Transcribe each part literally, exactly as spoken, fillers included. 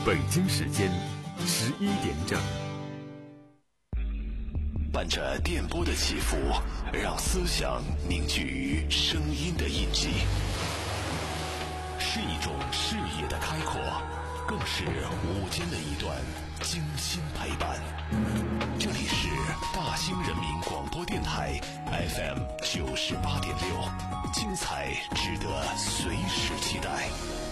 北京时间十一点整。 伴着电波的起伏，让思想凝聚于声音的印记，是一种视野的开阔，更是午间的一段精心陪伴。这里是大兴人民广播电台 F M 九十八点六，精彩值得随时期待。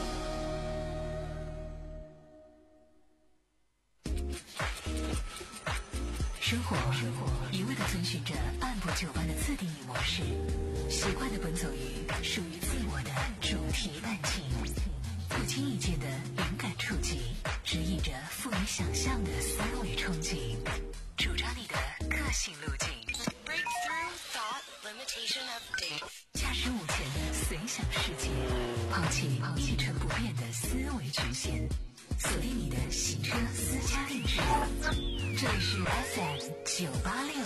生活一味地遵循着按部就班的自定义模式，习惯地奔走于属于自我的主题感情，不经意间的灵感触及，指引着富于想象的思维憧憬，主张你的个性路径。Breakthrough thought limitation update。驾驶午前的随想世界，抛弃一成不变的思维局限，锁定你的行车私家定制。这里是 F M 九八六。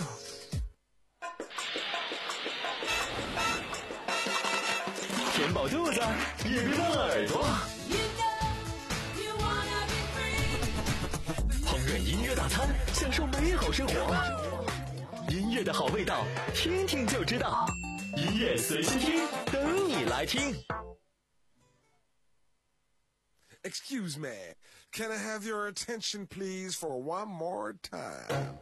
填饱肚子，也别忘了耳朵。烹饪音乐大餐，享受美好生活。音乐的好味道，听听就知道。音乐随心听，等你来听。 Excuse me, can I have your attention please for one more time?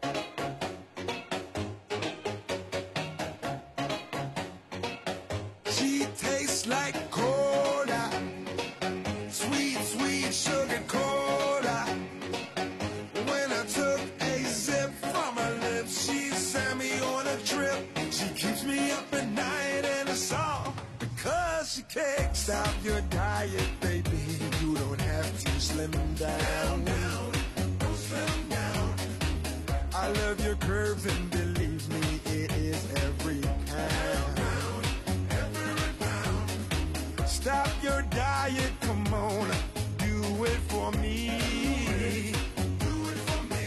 She tastes like cola, sweet, sweet sugar cola. When I took a sip from her lips, she sent me on a trip. She keeps me up at night and it's all because she can't stop your diet, baby. You don't have to slim down. Don't slim down. I love your curves and believe me, it is every pound. Every pound. Stop your diet, come on, do it for me. Do it for me.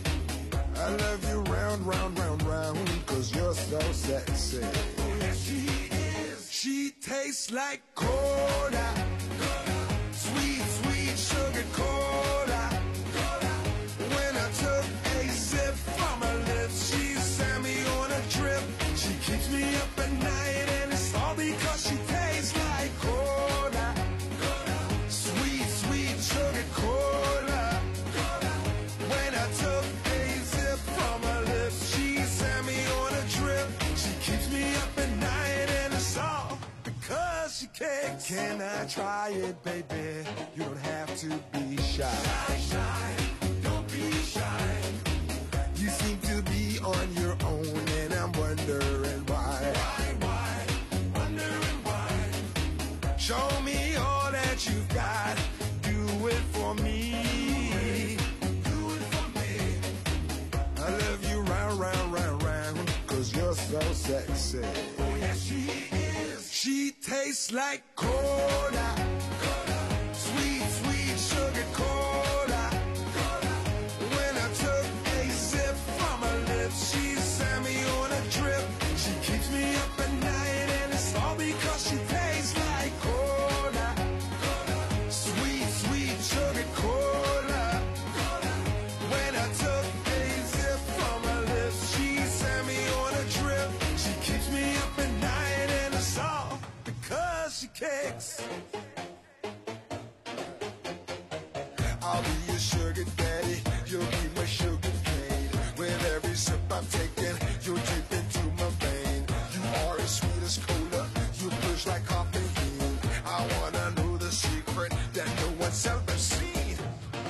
I love you round, round, round, round, cause you're so sexy. Oh, yes, she is. She tastes like cola. Sweet, sweet sugar cola. When I took a sip from her lips, she sent me on a trip. She keeps me up at night and it's all because she tastes like cola. Sweet, sweet sugar cola. When I took a sip from her lips, she sent me on a trip. She keeps me up at night and it's all because she can't. Can I try it, baby? You don't have to be shy. Shy, shy, don't be shy. You seem to be on your own and I'm wondering why. Why, why, wondering why. Show me all that you've got. Do it for me. Do it for me. I love you round, round, round, round, cause you're so sexy. Oh, yes, she is. She tastes like cola. Sweet, sweet sugar cola. When I took a sip from her lips, she sent me on a trip. She keeps me up at night and it's all because she tastes like cola. Sweet, sweet sugar cola. When I took a sip from her lips, she sent me on a trip. She keeps me up at night and it's all because she kicks. I'll be your sugar daddy, you'll be my sugar cane. With every sip I'm taking, you're deep into my vein. You are as sweet as cola, you push like caffeine. I wanna know the secret that no one's ever seen.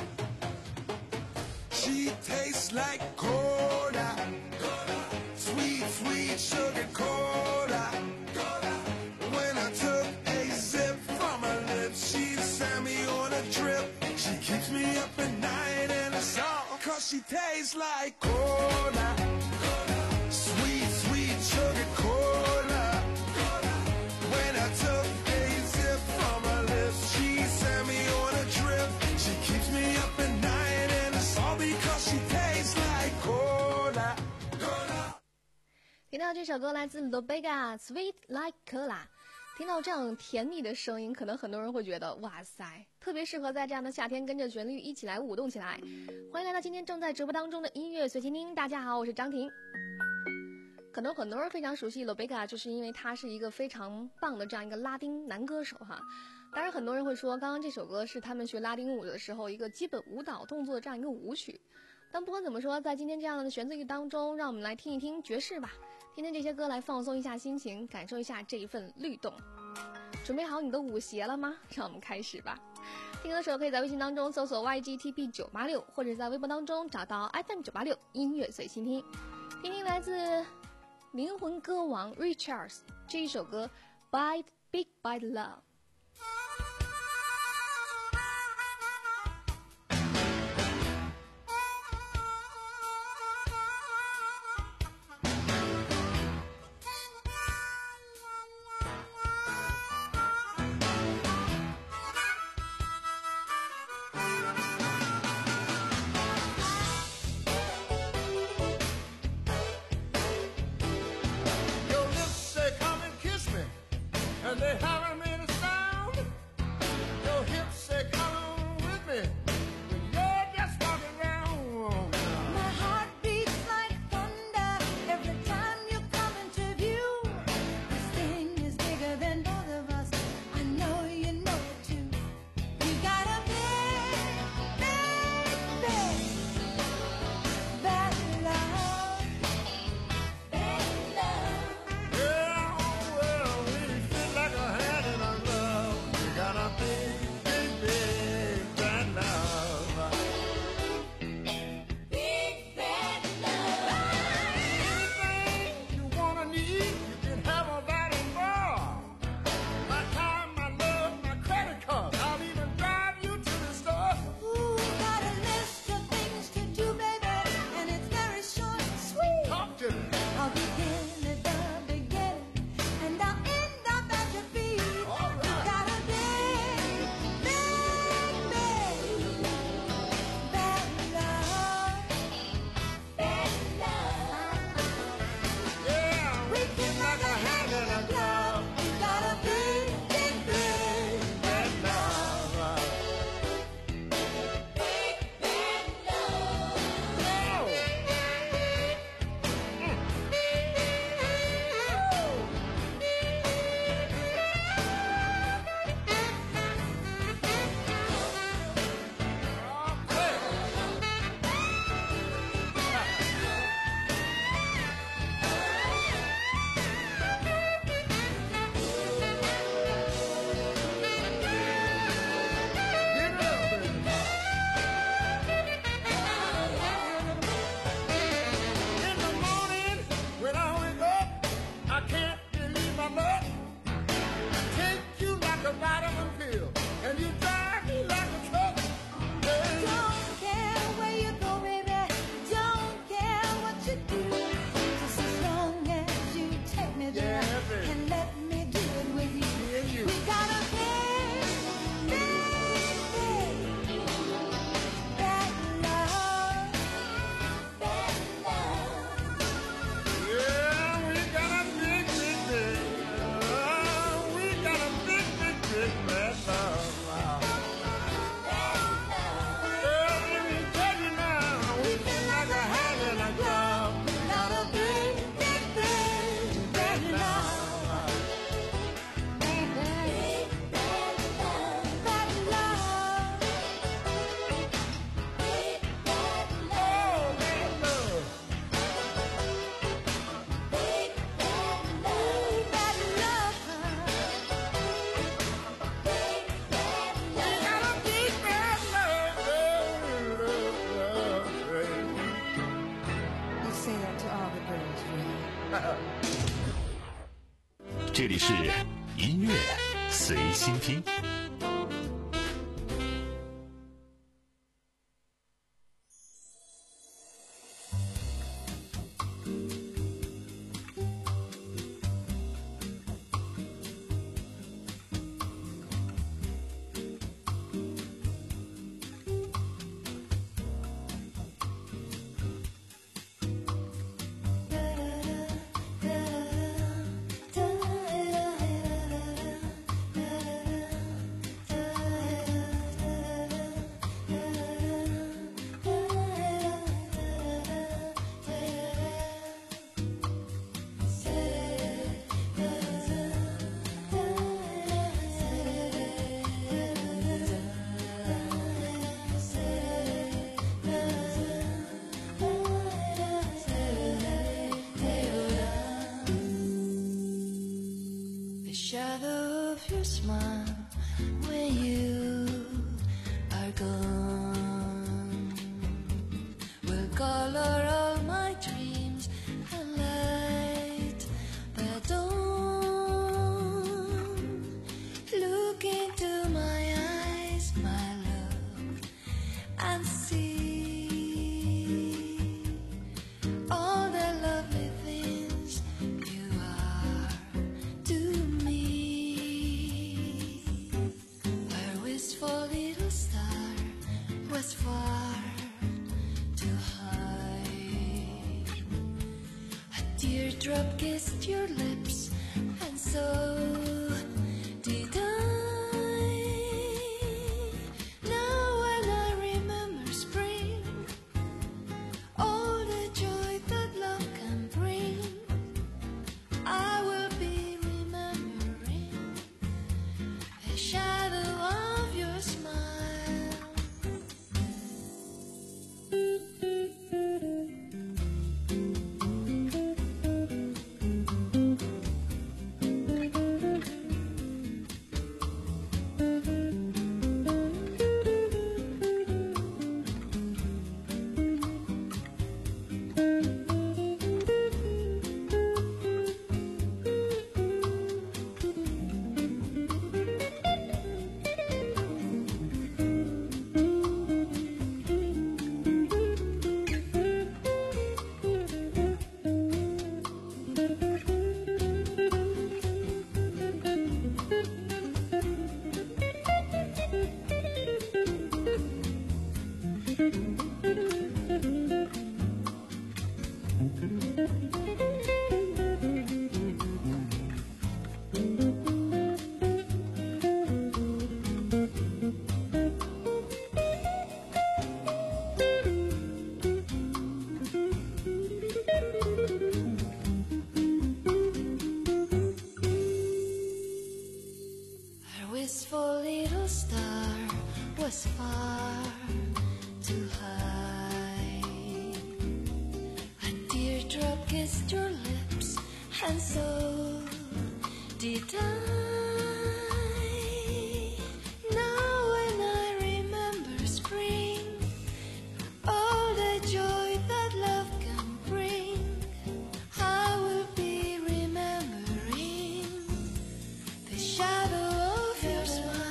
She tastes like cola, sweet, sweet sugar cola. When I took a sip from her lips, she sent me on a trip. She keeps me up at night and it's all cause she tastes like cola. Sweet, sweet sugar cola. When I took a sip from her lips, she sent me on a trip. She keeps me up at night and it's all because she tastes like cola. 听到这首歌来自 Lobega Sweet Like Cola。 听到这样甜蜜的声音，可能很多人会觉得哇塞，特别适合在这样的夏天跟着旋律一起来舞动起来。欢迎来到今天正在直播当中的音乐随心听，大家好，我是张婷。可能很多人非常熟悉 Lobega， 就是因为他是一个非常棒的这样一个拉丁男歌手哈。当然很多人会说，刚刚这首歌是他们学拉丁舞的时候一个基本舞蹈动作的这样一个舞曲。但不管怎么说，在今天这样的弦子乐当中，让我们来听一听爵士吧，听听这些歌来放松一下心情，感受一下这一份律动。准备好你的舞鞋了吗？让我们开始吧。听歌的时候可以在微信当中搜索 Y G T P 九八六， 或者在微博当中找到 F M 九八六 音乐随心听，听听来自灵魂歌王 Richards 这一首歌 By Big By Love。 And they haven't made a sound. Your hips say come on with me when you're just walking around. My heart beats like thunder every time you come into view. This thing is bigger than both of us, I know you know it too. You got a big, big, big bad love, bad love. Yeah, well, we feel like a hand in a glove. You got a big, big, big bad love. Big bad love. Anything you wanna need, you can have a that and more. My time, my love, my credit card. I'll even drive you to the store. Ooh, got a list of things to do, baby, and it's very short and sweet. Talk to me. I'll begin at the beginning, and I'll end up at your feet. All right. You got a big, big, big bad love, bad love. Yeah, We can like a hand in a glove. You got a big, big, big bad love. big bad love. Get it up, baby. In the morning, when I wake up, I can't believe my luck. Take you like a vitamin pill, and you drive me like a truck. Yeah. Don't care where you go, baby. Don't care what you do. Just as long as you take me there Yeah, baby. and let me do it with you. Me and you. We got a big, big, big bad love, bad love. Yeah, we got a big, big, big. Oh, we got a big, big, big bad love. Wow. Well, let me tell you now, we feel like a hand in a glove. We got a big, big, big bad love. Big bad love, bad love, big bad love, Oh, bad love. big bad love, bad love, big bad We love. got a big bad love, love, love, love. You say that to all the girls, Ray. 这里是音乐随心听。 was far too high. A teardrop kissed your lips, and so did I. Now when I remember spring, all the joy that love can bring, I will be remembering the shadow of your smile. Our wistful little star was far too high. A teardrop kissed your lips, and so did I. Now when I remember spring, all the joy that love can bring, I will be remembering the shadow of your smile.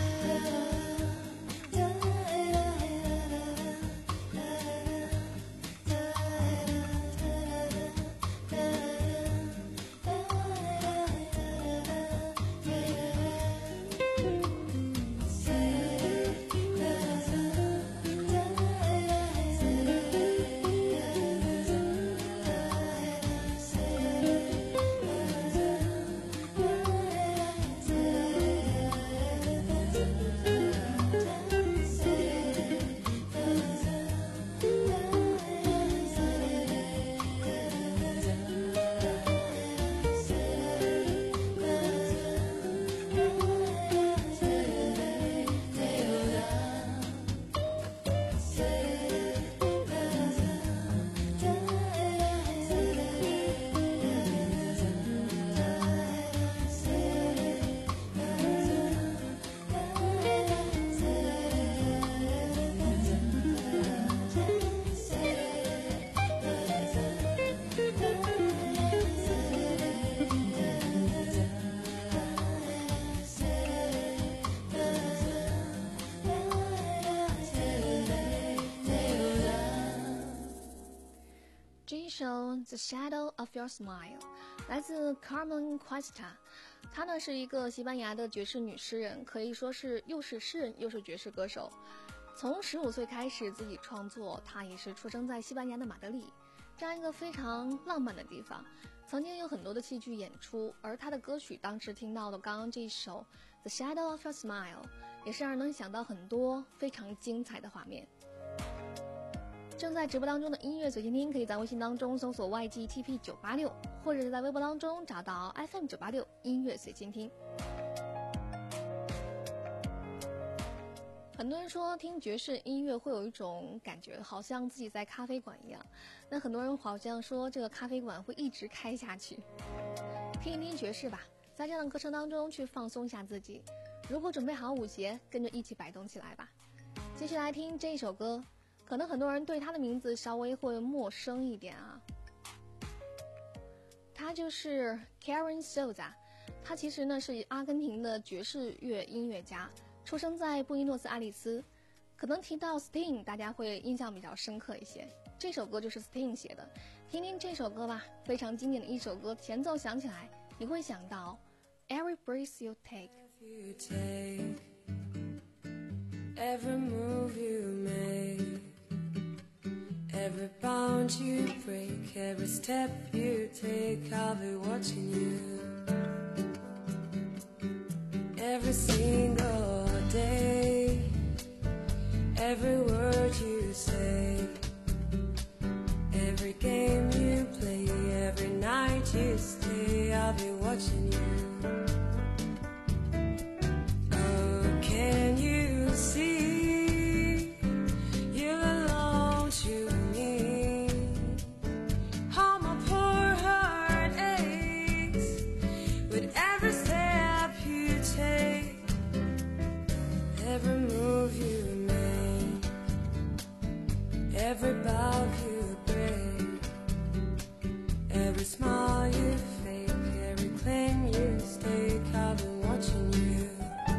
The Shadow of Your Smile 来自 Carmen Cuesta， 她呢是一个西班牙的爵士女诗人，可以说是又是诗人又是爵士歌手。从十五岁开始自己创作，她也是出生在西班牙的马德里这样一个非常浪漫的地方，曾经有很多的戏剧演出，而她的歌曲当时听到的刚刚这一首 The Shadow of Your Smile 也是让人能想到很多非常精彩的画面。正在直播当中的音乐随心听，可以在微信当中搜索 Y G T P 九八六， 或者是在微博当中找到 F M 九八六音乐随心听。很多人说听爵士音乐会有一种感觉，好像自己在咖啡馆一样。那很多人好像说这个咖啡馆会一直开下去。听一听爵士吧，在这样的课程当中去放松一下自己。如果准备好舞鞋，跟着一起摆动起来吧。继续来听这一首歌。可能很多人对他的名字稍微会陌生一点啊，他就是 Karen Souza， 他其实呢是阿根廷的爵士乐音乐家，出生在布宜诺斯艾利斯。可能提到 Sting， 大家会印象比较深刻一些，这首歌就是 Sting 写的，听听这首歌吧，非常经典的一首歌，前奏响起来，你会想到 Every breath you take， Every move you make Every bound you break, every step you take, I'll be watching you. Every single day, every word you say, every game you play, every night you stay, I'll be watching you. Oh, can you see you belong to me? How my poor heart aches with every step you take, every move you make, every bow you break, every smile you fake, every claim you stake, I've been watching you.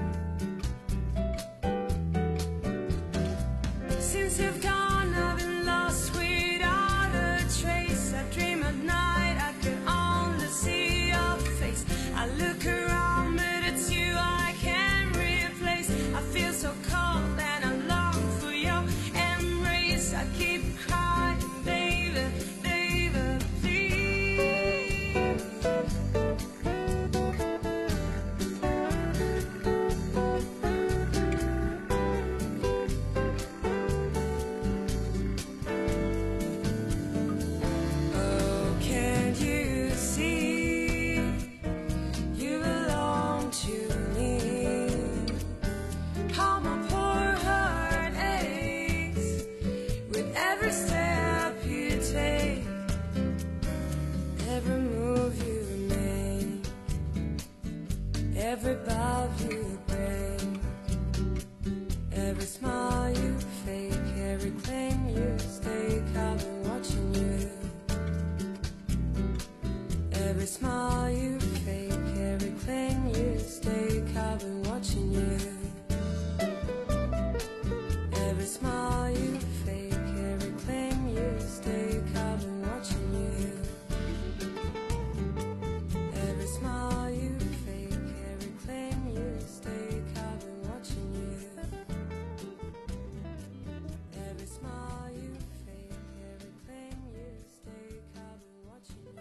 Since you've gone, I've been lost without a trace. I dream at night, I can only see your face. I look around, but it's you I can't replace. I feel so cold and I long for your embrace. I keep crying, baby, baby, please. Oh, can't you see you belong to me? How my poor heart aches with every step you take, every move you make, every bow you break, every smile you fake, every claim you stake, I've been watching you. Every smile you fake, every claim you stake, I've been watching you. Every smile you fake, every claim you stake, I've been watching you. Every smile you fake, every claim you stake, I've been watching you. Every smile you fake, every claim you stake, I've been watching you.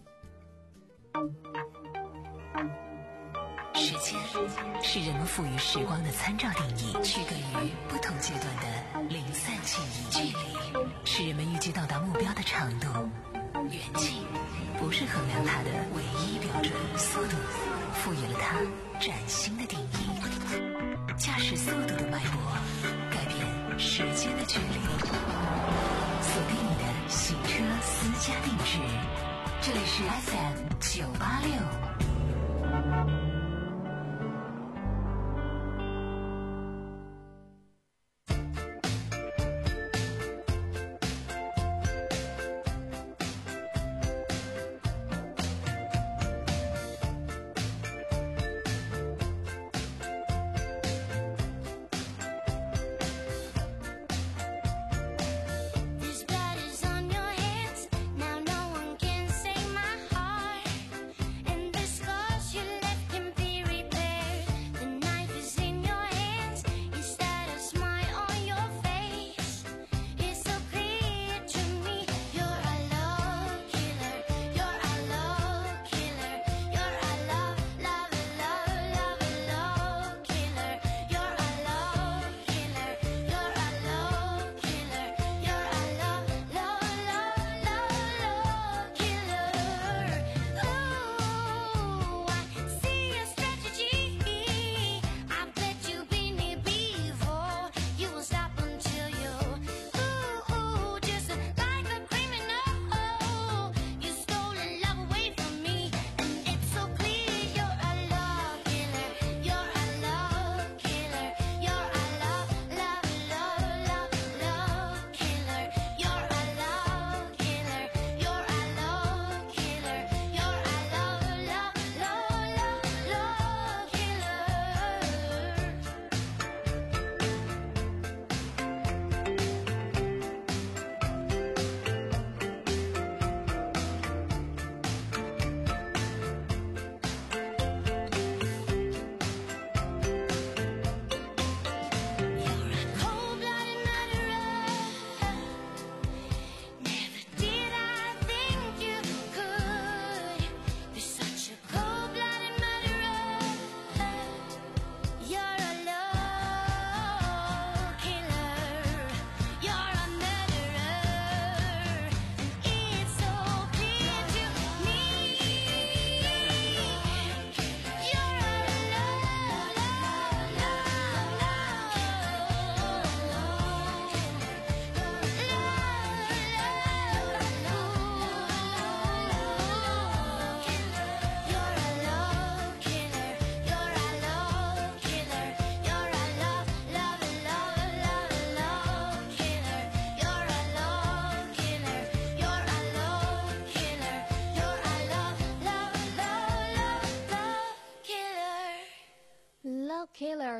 时间是人们赋予时光的参照定义，区隔于不同阶段的零散记忆。距离是人们预计到达目标的长度，远近不是衡量它的唯一标准。速度赋予了它崭新的定义，驾驶速度的脉搏改变时间的距离。锁定你的行车私家定制，这里是 F M 九八六。 This blood is on your hands. Now no one can save my heart. And the scars you left in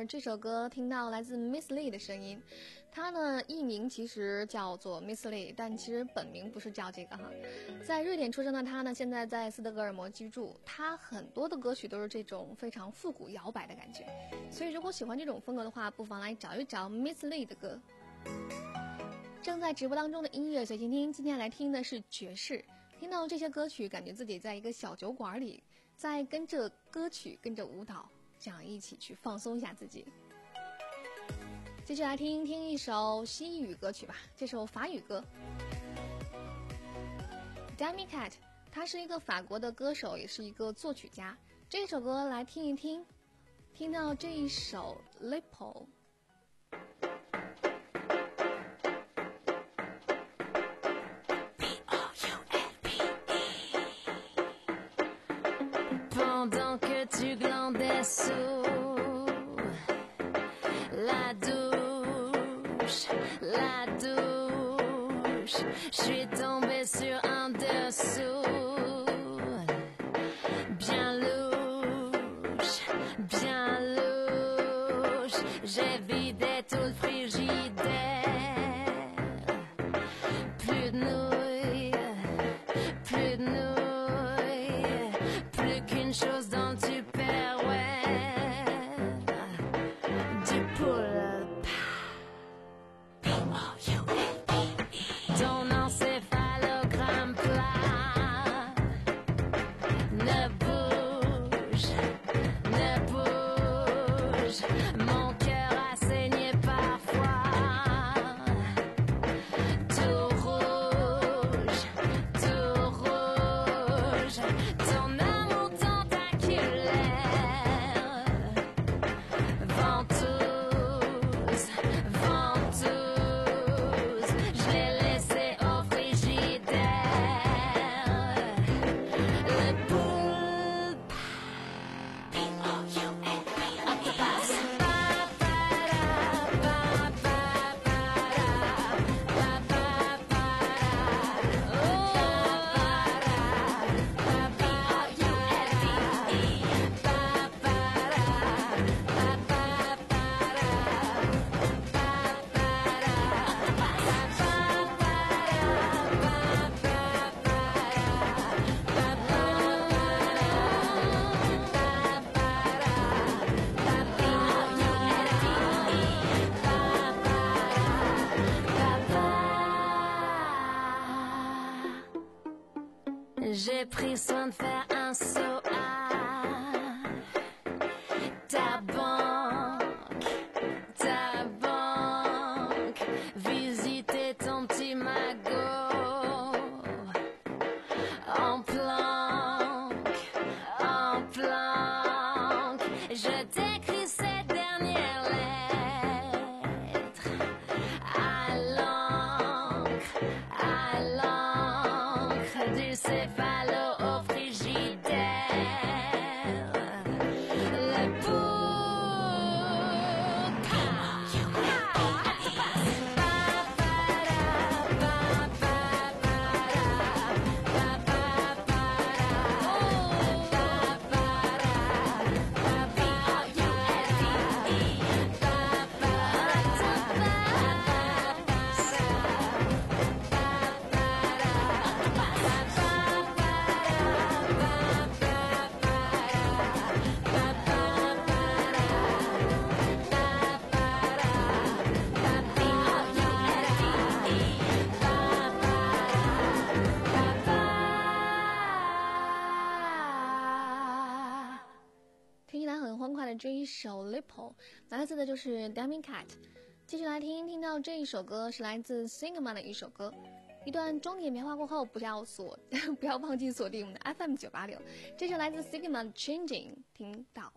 儿这首歌听到来自 Miss Lee 的声音，她呢艺名其实叫做 Miss Lee， 但其实本名不是叫这个哈。在瑞典出生的她呢，现在在斯德哥尔摩居住。她很多的歌曲都是这种非常复古摇摆的感觉，所以如果喜欢这种风格的话，不妨来找一找 Miss Lee 的歌。正在直播当中的音乐随心听，今天来听的是爵士。听到这些歌曲，感觉自己在一个小酒馆里，在跟着歌曲跟着舞蹈这样一起去放松一下自己。继续来听听一首西语歌曲吧，这首法语歌 Demi Cat， 他是一个法国的歌手，也是一个作曲家。这首歌来听一听，听到这一首 Lippo。 Pendant que tu glandais sous la douche, la douche, je suis tombée sur un dessous bien louche, bien louche. J'ai vidé tout le frigidaire, plus de nouilles, plus de nouilles, plus qu'une chose dans le tupperware, du poulpe, ton encéphalogramme plat ne bouge, ne bouge, mon cœur a saigné parfois, tout rouge, tout rouge, ton amour tentaculaire, ventouse, ventouse, je l'ai laissé au frigidaire, le poulpe, octopus. J'ai pris soin de faire un saut à ta banque, ta banque, visiter ton petit magot en planque, en planque. Je t'écris cette dernière lettre à l'encre, à l'encre du céphalo au frigidaire. Le poulpe, 听起来很欢快的这一首 Lippo 来自的就是 Demi Cat。 继续来听，听到这一首歌是来自 Singman 的一首歌。一段中点变化过后，不要锁不要忘记锁定我们的 F M 九八六，这是来自 Singman Changing， 听到。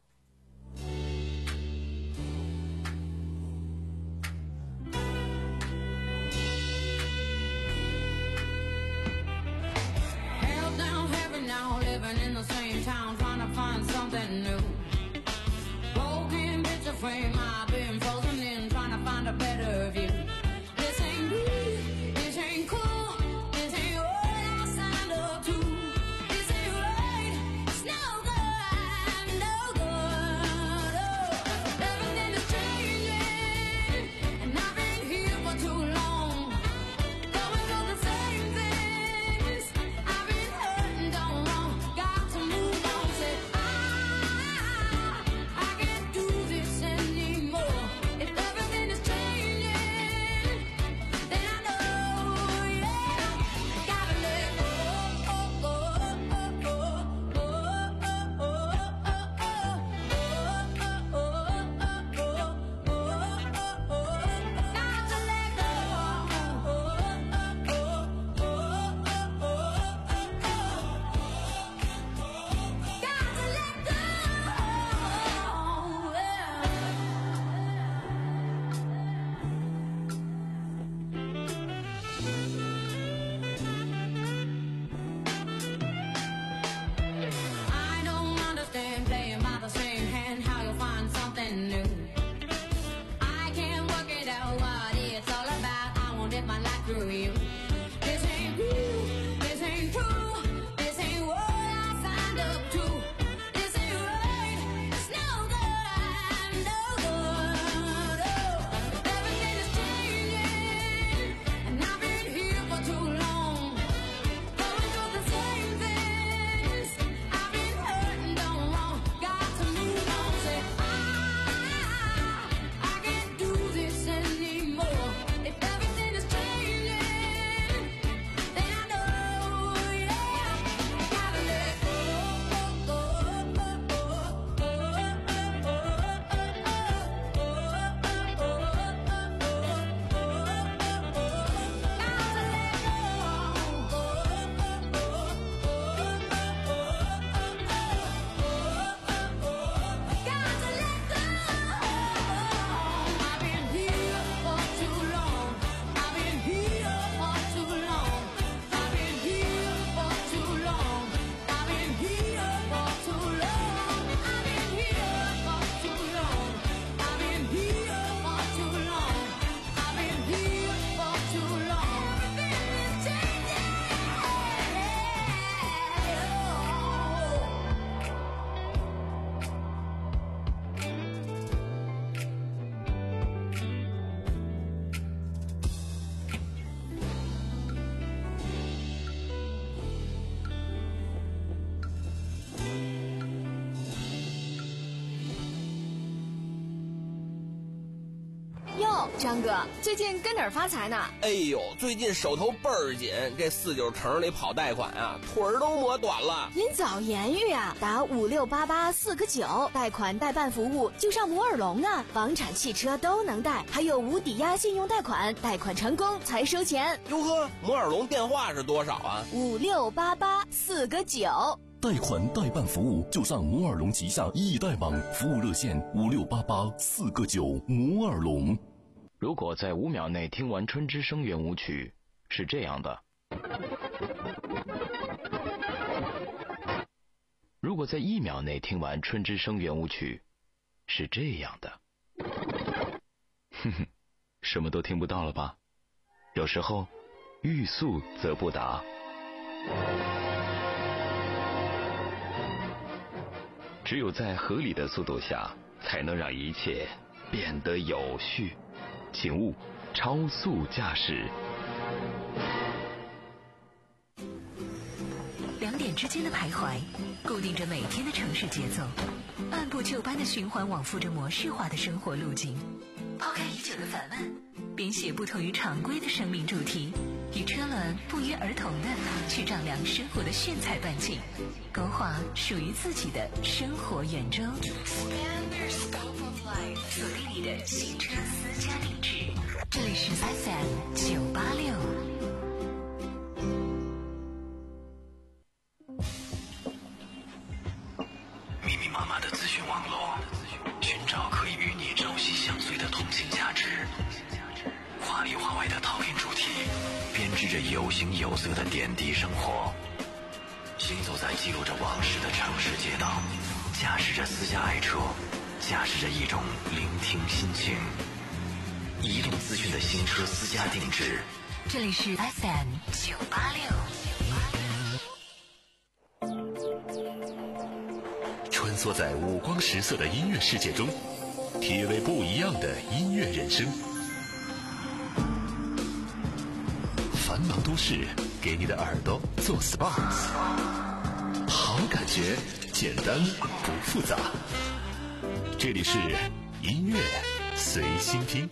Held down heavy now, living in the same town, trying to find something new. Broken picture frame, I've been frozen in, trying to find a better view. This ain't me, this ain't cool, this ain't what I signed up to. This ain't right, it's no good, no good. 哟，张哥，最近跟哪儿发财呢？ 哎呦，最近手头倍儿紧，这四九城里跑贷款啊，腿儿都磨短了。 您早言语啊，打五六八八四个九，贷款代办服务就上摩尔龙啊，房产、汽车都能贷，还有无抵押信用贷款，贷款成功才收钱。 哟呵，摩尔龙电话是多少啊？ 五六八八四个九。 贷款代办服务就上摩尔龙旗下易贷网，服务热线五六八八四个九。摩尔龙。 如果在五秒内听完春之声圆舞曲，是这样的；如果在一秒内听完春之声圆舞曲，是这样的。哼哼，什么都听不到了吧？有时候，欲速则不达。只有在合理的速度下，才能让一切变得有序。请勿超速驾驶。 两点之间的徘徊，固定着每天的城市节奏，按部就班的循环往复着模式化的生活路径。抛开已久的烦闷，编写不同于常规的生命主题，与车轮不约而同的去丈量生活的炫彩半径，勾画属于自己的生活圆周。锁定你的新车私家定制，这里是 F M 九八六。 密密麻麻的资讯网络，寻找可以与你朝夕相随的通信价值。华里华外的讨论主题，编织着有形有色的点滴生活。行走在记录着往事的城市街道，驾驶着私家爱车，驾驶着一种聆听心情。移动资讯的新车私家定制， 这里是 F M 九八六。 穿梭在五光十色的音乐世界中，体味不一样的音乐人生。繁忙都市，给你的耳朵做 S P A， 好感觉，简单不复杂。这里是音乐随心听。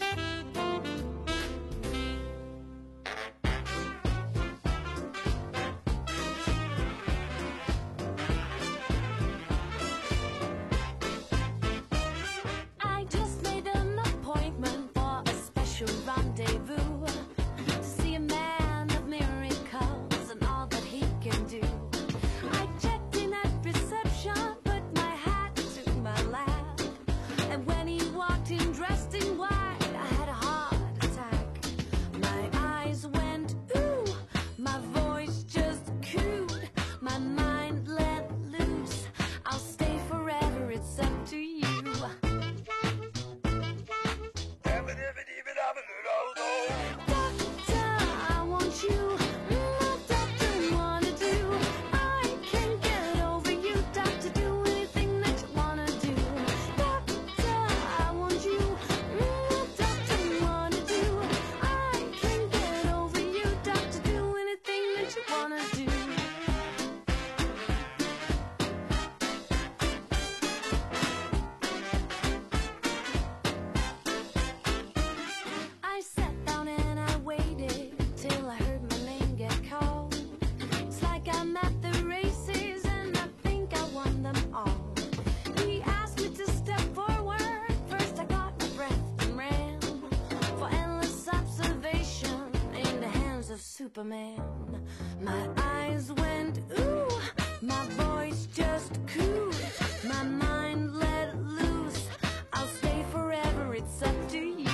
Superman. My eyes went ooh, my voice just cooed, my mind let loose. I'll stay forever, it's up to you.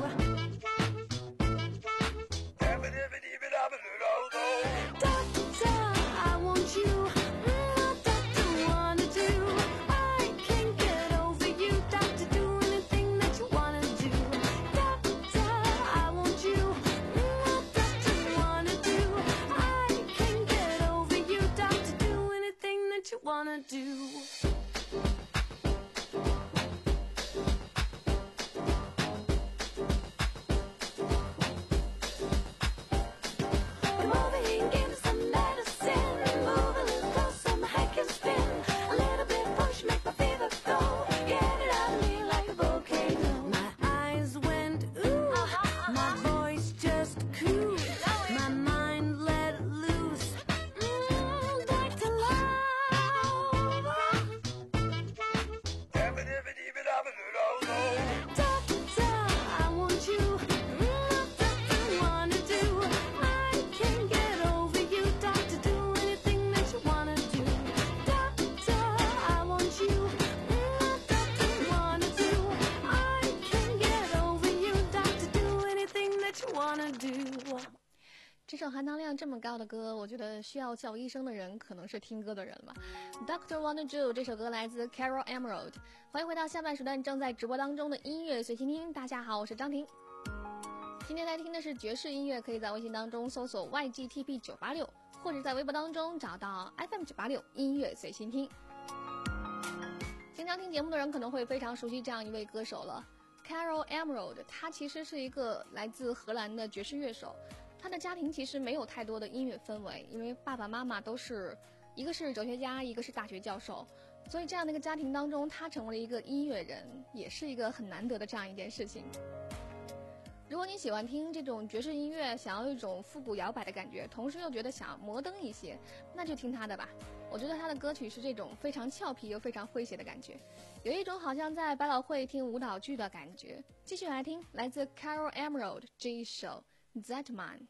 Doctor, I want you. Mm, doctor, wanna do. I can't get over you. Doctor, do anything that you wanna do. Doctor, I want you. Mm, doctor, wanna do. I can't get over you. Doctor, do anything that you wanna do. Come over here and give me some medicine. Move a little closer, my head can spin. A little bit push, make my fever go. Get it out of me like a volcano. My eyes went ooh, I what you wanna do. 这首含糖量这么高的歌，我觉得需要叫医生的人可能是听歌的人吧。Doctor Wanna Do 这首歌来自 Carol Emerald。欢迎回到下半时段正在直播当中的音乐随心听。大家好，我是张婷。今天来听的是爵士音乐，可以在微信当中搜索 Y G T P 九八六，或者在微博当中找到 F M 九八六音乐随心听。经常听节目的人可能会非常熟悉这样一位歌手了 ，Carol Emerald。他其实是一个来自荷兰的爵士乐手。他的家庭其实没有太多的音乐氛围，因为爸爸妈妈都是一个是哲学家，一个是大学教授，所以这样的一个家庭当中，他成为了一个音乐人，也是一个很难得的这样一件事情。如果你喜欢听这种爵士音乐，想要一种复古摇摆的感觉，同时又觉得想摩登一些，那就听他的吧。我觉得他的歌曲是这种非常俏皮又非常诙谐的感觉，有一种好像在百老汇听舞蹈剧的感觉。继续来听来自 Carol Emerald 这一首 That Man。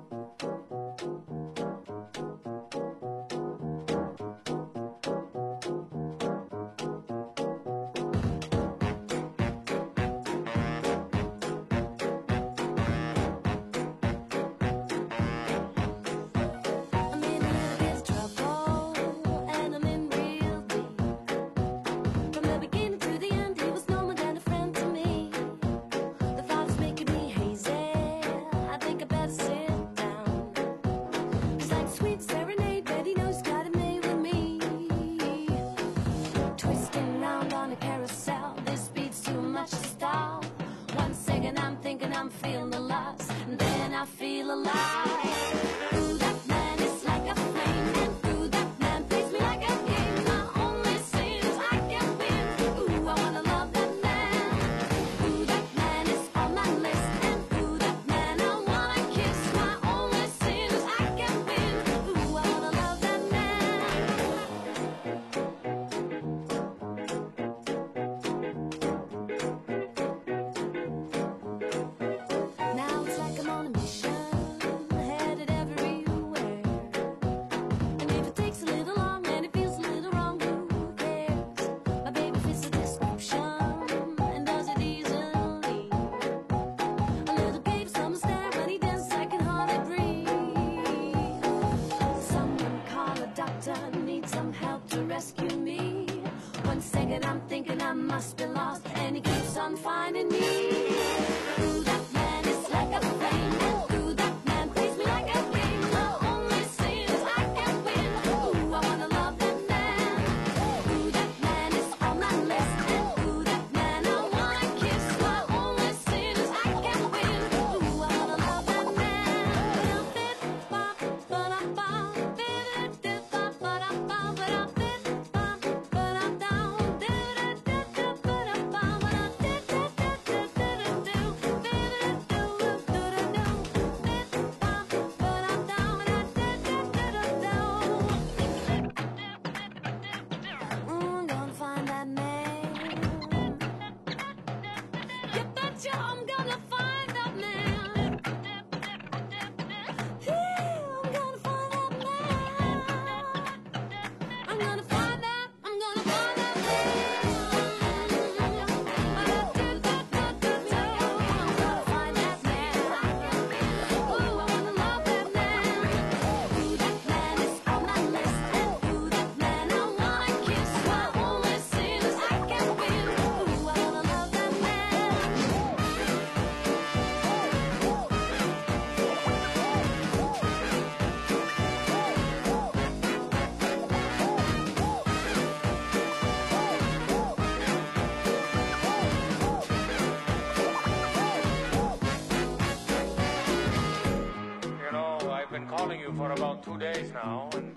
For about two days now, and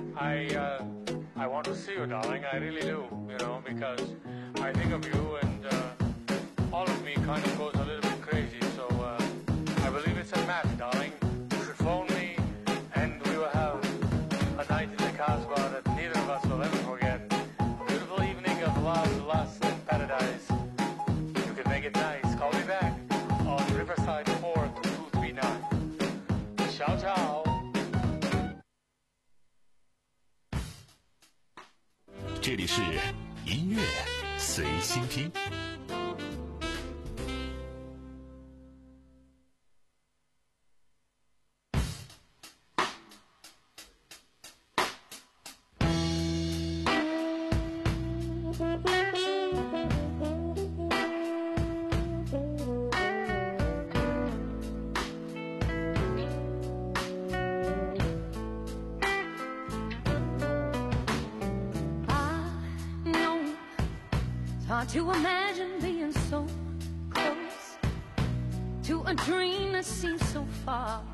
I uh, I want to see you, darling. I really do, you know, because I think of you, and uh, all of me kind of goes a little bit crazy. So uh, I believe it's a match, darling. You should phone me, and we will have a night in the Casbah that neither of us will ever forget. A beautiful evening of love, lust, and paradise. You can make it nice. Call me back on Riverside four two two three nine. Ciao, ciao. 这里是音乐随心听。 Hard to imagine being so close to a dream that seems so far.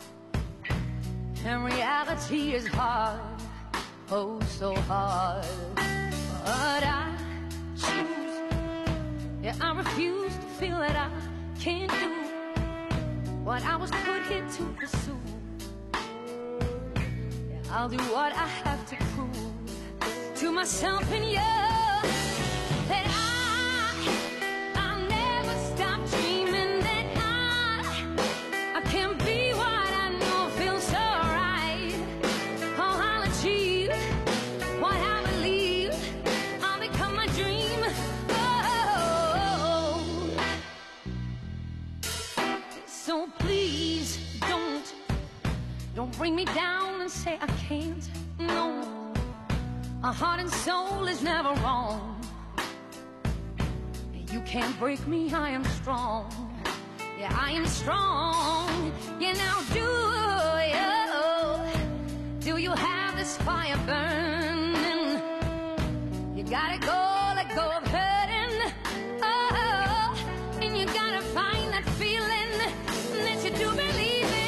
And reality is hard, oh so hard. But I choose, yeah, I refuse to feel that I can't do what I was put here to pursue. Yeah, I'll do what I have to prove to myself and you that I, I'll never stop dreaming that I, I can be what I know feels so right. Oh, I'll achieve what I believe. I'll become my dream. Oh, so please don't, don't bring me down and say I can't. No. My heart and soul is never wrong. You can't break me, I am strong. Yeah, I am strong. Yeah, now do you, do you have this fire burning? You gotta go, let go of hurting. Oh, and you gotta find that feeling that you do believe in.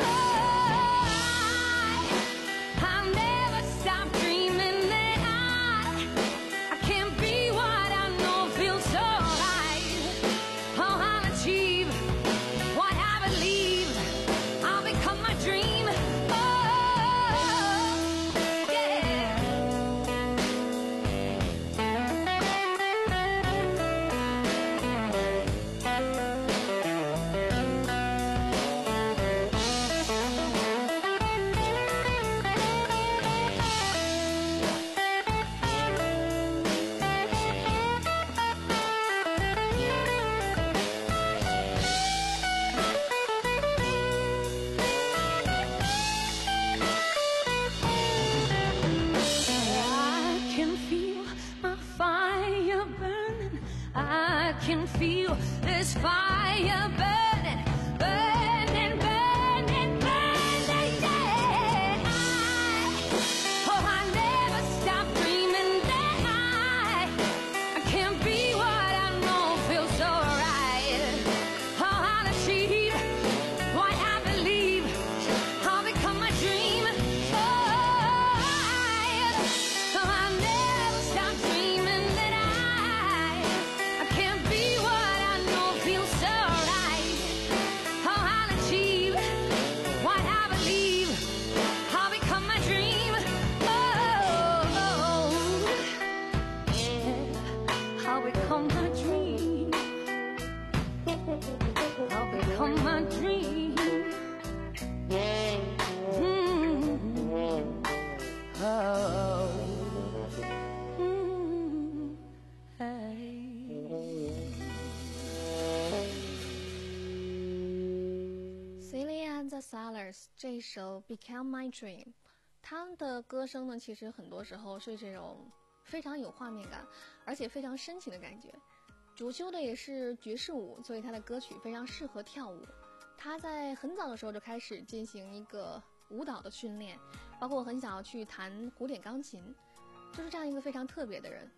Sellers 这一首 Become My Dream， 他们的歌声呢，其实很多时候是这种非常有画面感，而且非常深情的感觉。主修的也是爵士舞，所以他的歌曲非常适合跳舞。他在很早的时候就开始进行一个舞蹈的训练，包括很小去弹古典钢琴，就是这样一个非常特别的人。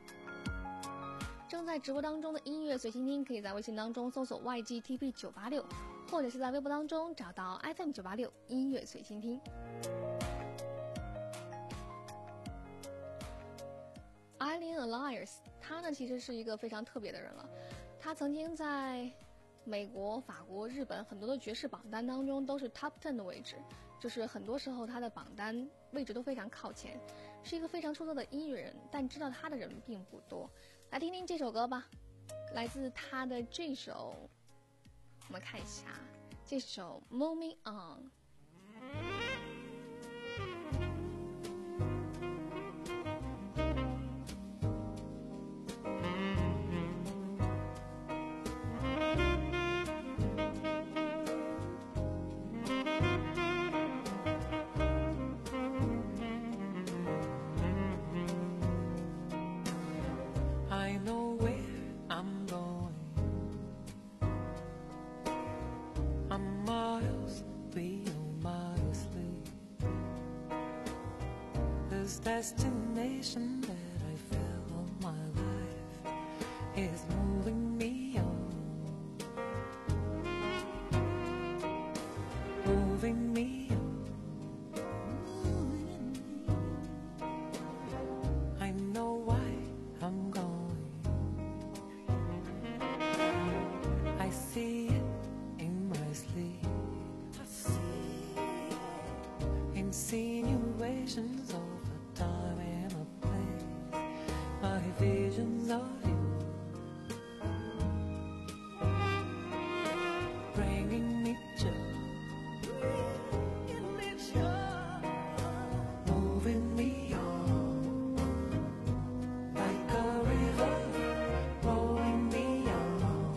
正在直播当中的音乐随心听，可以在微信当中搜索 Y G T P 九八六，或者是在微博当中找到 F M 九八六音乐随心听。Eileen Elias， 她呢其实是一个非常特别的人了。她曾经在美国、法国、日本很多的爵士榜单当中都是 Top Ten 的位置，就是很多时候她的榜单位置都非常靠前，是一个非常出色的音乐人，但知道她的人并不多。来听听这首歌吧，来自她的这首，我们看一下这首 Moving On。 Destination that I felt all my life insinuations of a time and a place, my visions of you, bringing me joy, bringing me joy, moving me on like a river, rolling me on,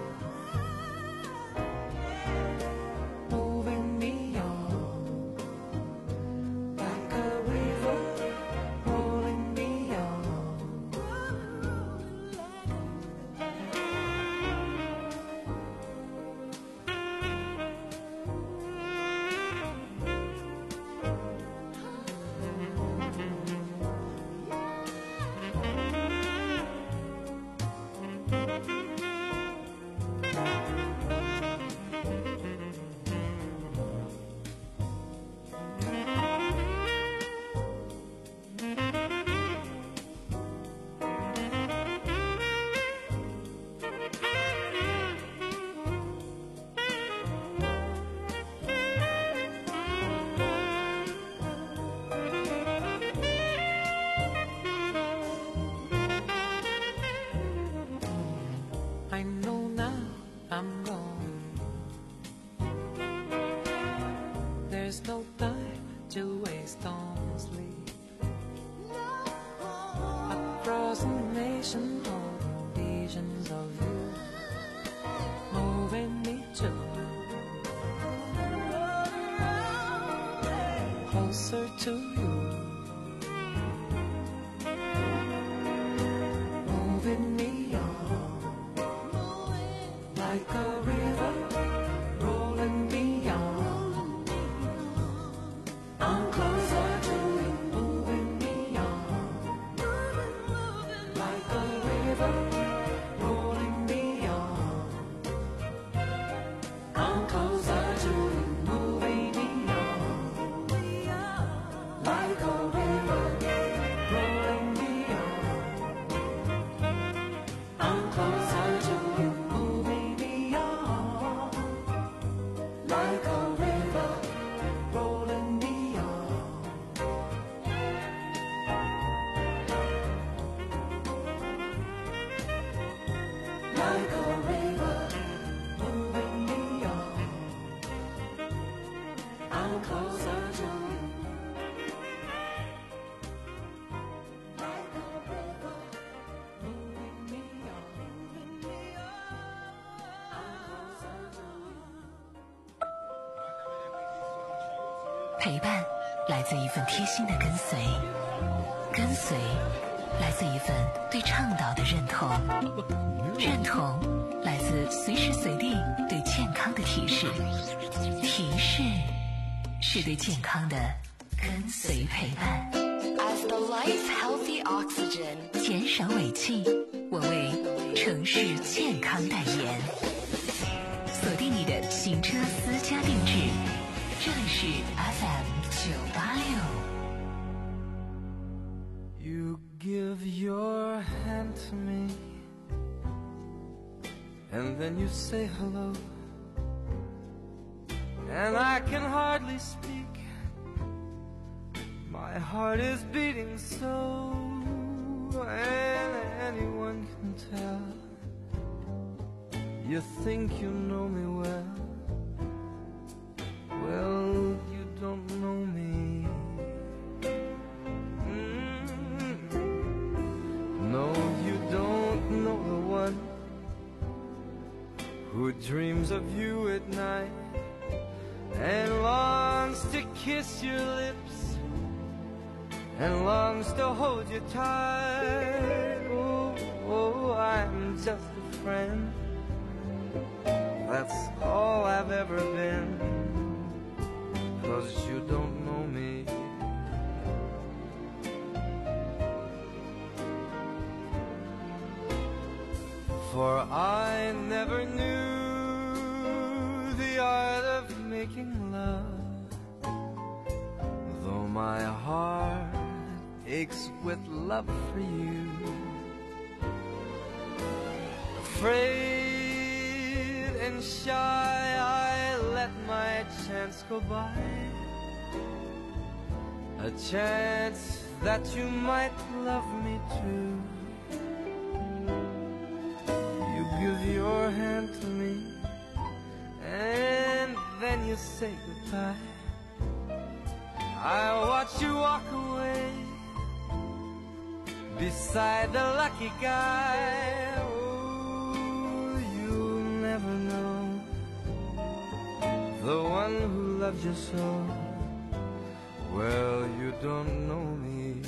moving me on like a river, rolling me on. I know now I'm gone. There's no time to waste on sleep. Across the nation, all visions of you, moving me to closer to you, moving me on like a river, rolling me on. I'm closer to you, moving me on like a river, rolling me on. I'm closer to you, moving me on like a river, rolling me on. I'm closer to you, moving me on like a river, rolling me on. Like a river, moving me on. I'm closer to you. Like a river, moving me on. I'm closer to you. 陪伴来自一份贴心的跟随，跟随来自一份对倡导的认同，认同来自随时随地对健康的提示，提示是对健康的跟随陪伴。As the life healthy oxygen， 减少尾气，我为城市健康代言。锁定你的行车私家定制，这里是 F M 九八六。 You give your hand to me, and then you say hello, and I can hardly speak. My heart is beating so, and anyone can tell. You think you know me well, well, you don't know me. No, you don't know the one who dreams of you at night and longs to kiss your lips and longs to hold you tight. Oh, oh, I'm just a friend. That's all I've ever been. 'Cause you don't know me. For I never knew the art of making love, though my heart aches with love for you. Afraid and shy, I let my chance go by, a chance that you might love me too. You give your hand to me, and then you say goodbye. I watch you walk away beside the lucky guy. Oh, you'll never know the one who loves you so. Well, you don't know me.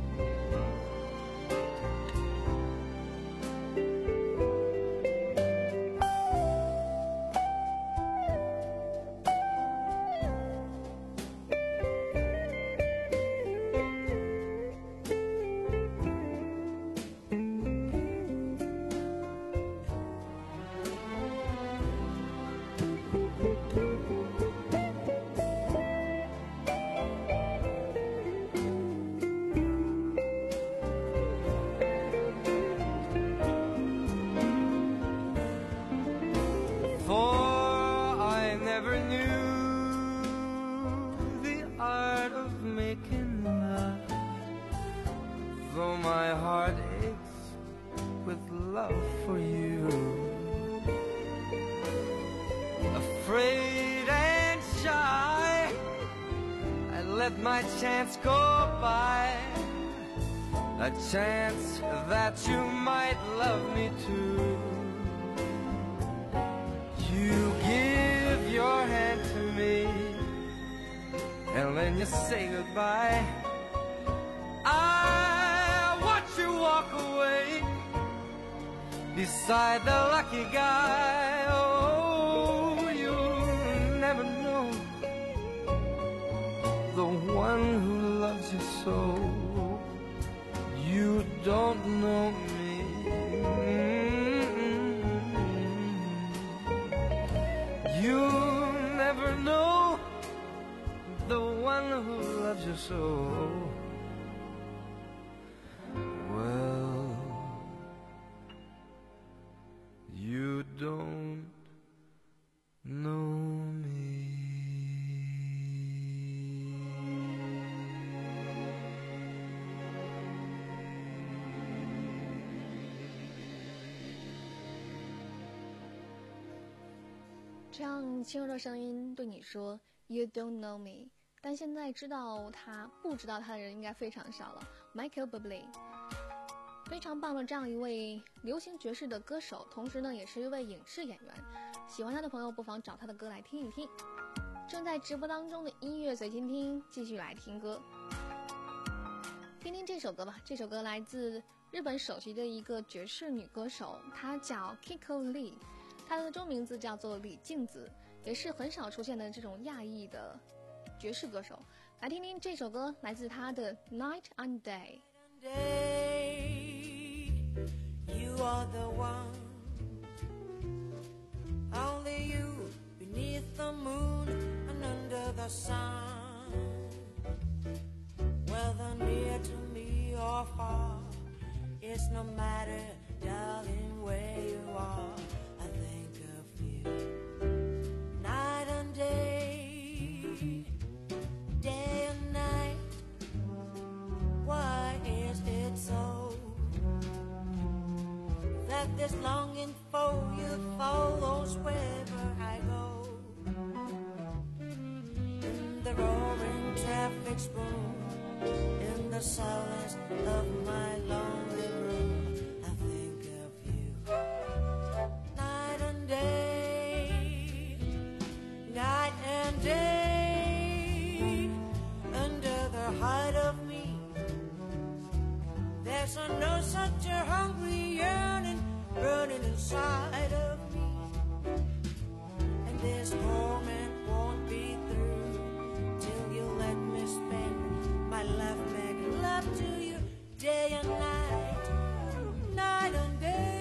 A chance that you might love me too. You give your hand to me, and then you say goodbye. I watch you walk away beside the lucky guy. Oh, you'll never know the one who loves you so. You don't know me. You never know the one who loves you so. Well, you don't know me. 这样轻柔的声音对你说 You don't know me， 但现在知道他不知道他的人应该非常少了。 Michael Bublé 非常棒的这样一位流行爵士的歌手，同时呢也是一位影视演员，喜欢他的朋友不妨找他的歌来听一听。正在直播当中的音乐随心听，继续来听歌，听听这首歌吧。这首歌来自日本首席的一个爵士女歌手，她叫 Kiko Lee， 她的中名字叫做李静子，也是很少出现的这种亚裔的爵士歌手。来听听这首歌，来自她的 Night and Day。 You are the one, only you beneath the moon and under the sun. Whether near to me or far, it's no matter, darling, where you are. I think of you night and day, day and night. Why is it so that this longing for you follows wherever I go? In the roaring traffic's boom, in the silence of my lonely room, I think of you night and day, night and day. Under the height of me, there's a no such a hungry yearning burning inside of me, and this torment won't be through till you let me spend my life making love to you day and night, night and day.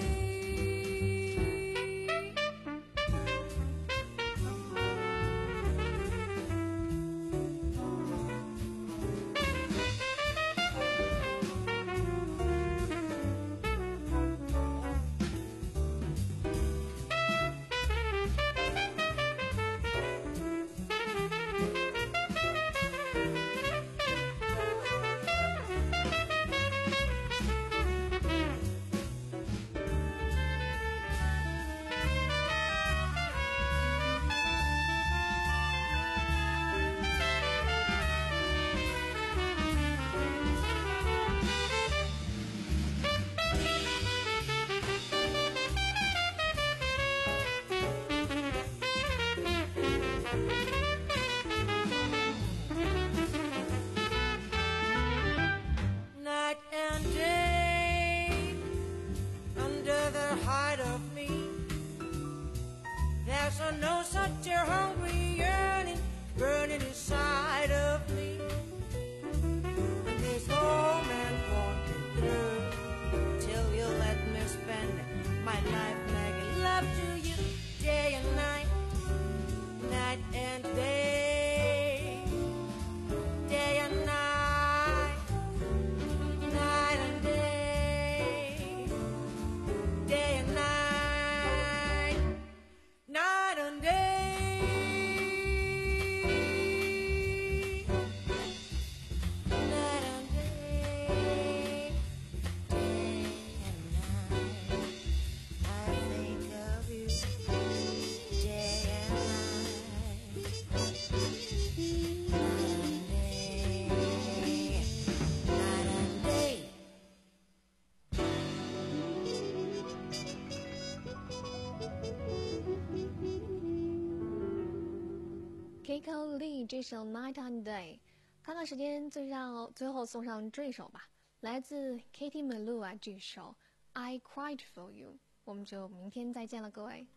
Kiko Lee 这首 Night and Day。看看时间，最让最后送上这首吧，来自 Katie Melua 这首 I Cried for You。我们就明天再见了，各位。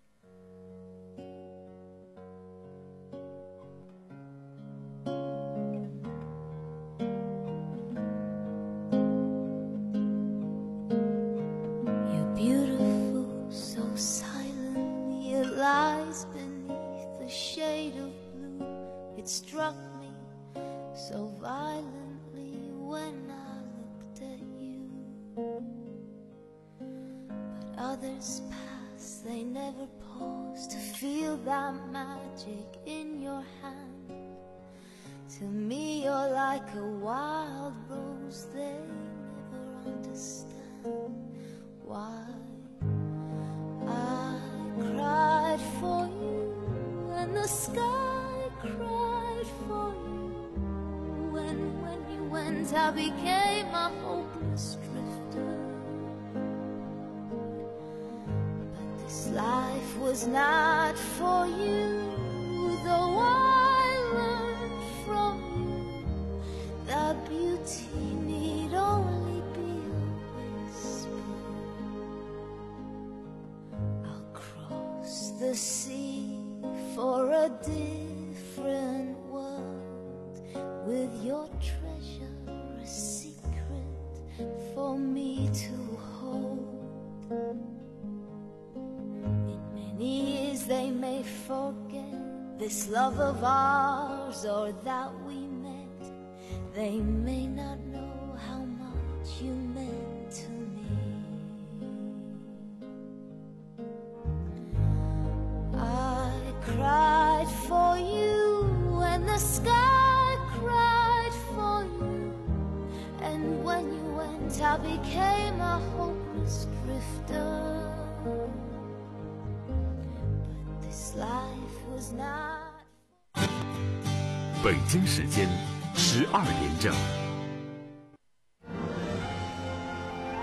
Lies beneath the shade of blue. It struck me so violently when I looked at you. But others pass, they never pause to feel that magic in your hand. To me you're like a wild rose, they never understand why I cried for you, and the sky cried for you. And when you went, I became a hopeless drifter. But this life was not for you, though I learned from you that beauty need only be a whisper. The sea for a different world, with your treasure a secret for me to hold. In many years they may forget this love of ours, or that we met. They may not know how much you meant to me. I cried for you, and the sky cried for you. And when you went, I became a hopeless drifter. But this life was not. 北京时间十二点整。